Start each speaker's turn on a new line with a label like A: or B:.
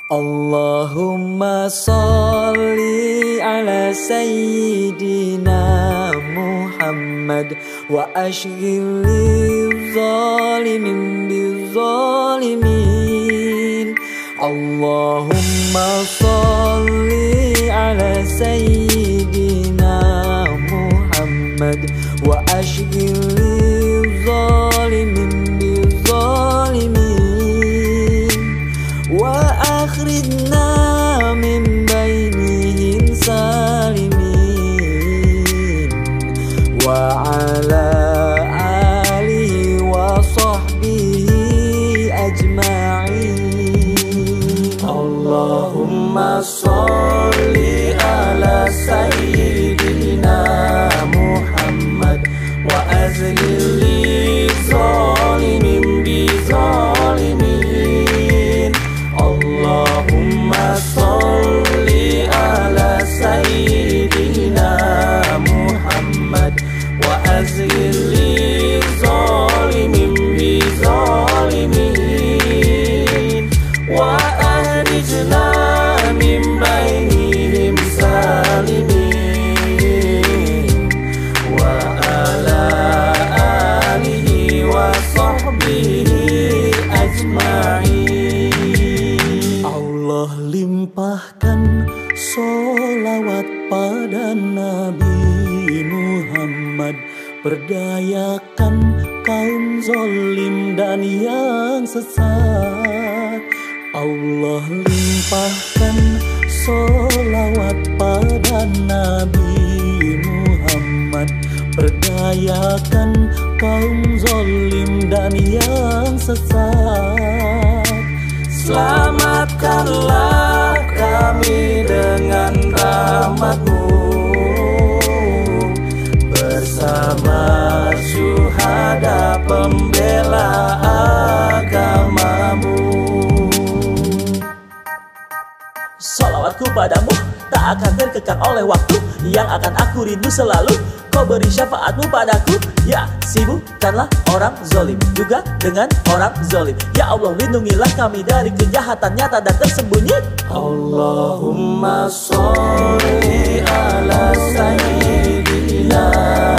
A: Allahumma salli ala sayyidina Muhammad wa ashghil zalimin bizzalimin. Allahumma salli ala sayyidina Muhammad wa ashghil zalimin bizzalimin wa akhrijna min bainihim salimin wa ala alihi wa sahbihi ajma'in. Allahumma sholli ala sayyidina Muhammad wa azlil zalimin bizalimin. Allahumma sholli ala sayyidina Muhammad wa azlil zalimin bizalimin wa ahrijna min bainihim salimin wa ala alihi wa sahbihi ajma'in. Allah limpahkan sholawat pada Nabi Muhammad, perdayakan kaum zalim dan yang sesat. Allah limpahkan sholawat pada Nabi Muhammad, perdayakan kaum zalim dan yang sesat. Selamatkanlah kami dengan rahmat-Mu bersama syuhada pembela agama-Mu. Salawatku padamu tak akan terkekang oleh waktu, yang akan aku rindu selalu. Kau beri syafaat-Mu padaku, ya sibukkanlah orang zalim juga dengan orang zalim. Ya Allah, lindungilah kami dari kejahatan nyata dan tersembunyi. Allahumma sholli ala sayyidina